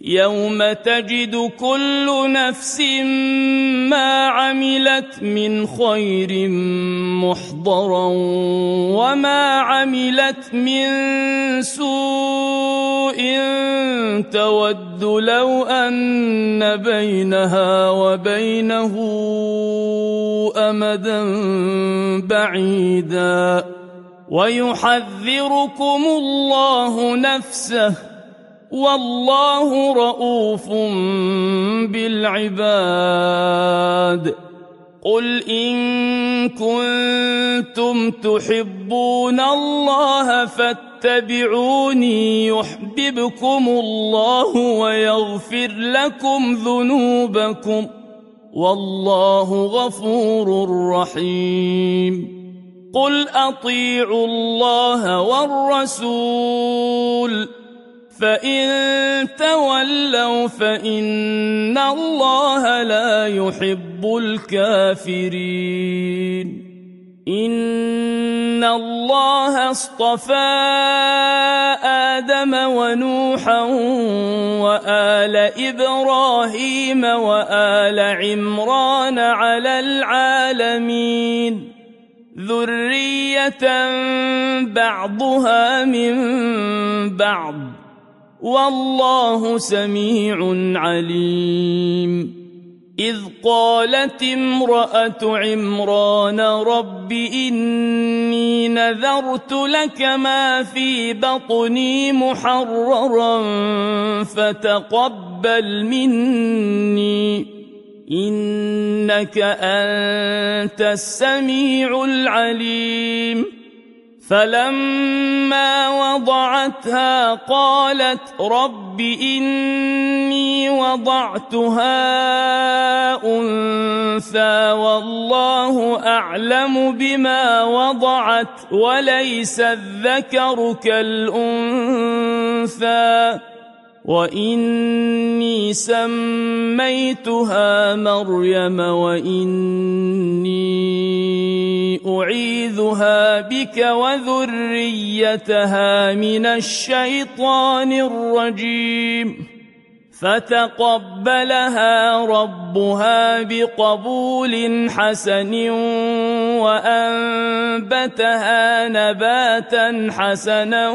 يوم تجد كل نفس ما عملت من خير محضرا وما عملت من سوء تود لو أن بينها وبينه أمدا بعيدا ويحذركم الله نفسه والله رؤوف بالعباد. قل إن كنتم تحبون الله فاتبعوني يحببكم الله ويغفر لكم ذنوبكم والله غفور رحيم. قل أطيعوا الله والرسول فإن تولوا فإن الله لا يحب الكافرين. إن الله اصطفى آدم ونوحا وآل إبراهيم وآل عمران على العالمين ذرية بعضها من بعض والله سميع عليم. إذ قالت امرأة عمران رب إني نذرت لك ما في بطني محررا فتقبل مني إنك أنت السميع العليم. فلما وضعتها قالت رب إني وضعتها أنثى والله أعلم بما وضعت وليس الذكر كالأنثى وإني سميتها مريم وإني أعيذها بك وذريتها من الشيطان الرجيم. فتقبلها ربها بقبول حسن وأنبتها نباتا حسنا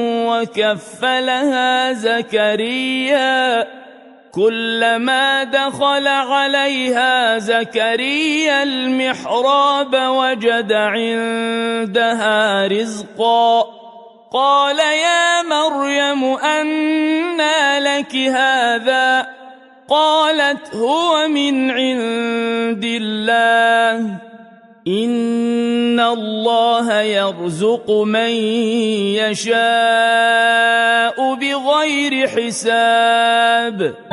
وكفلها زكريا كلما دخل عليها زكريا المحراب وجد عندها رزقا قال يا مريم أنى لك هذا قالت هو من عند الله إن الله يرزق من يشاء بغير حساب.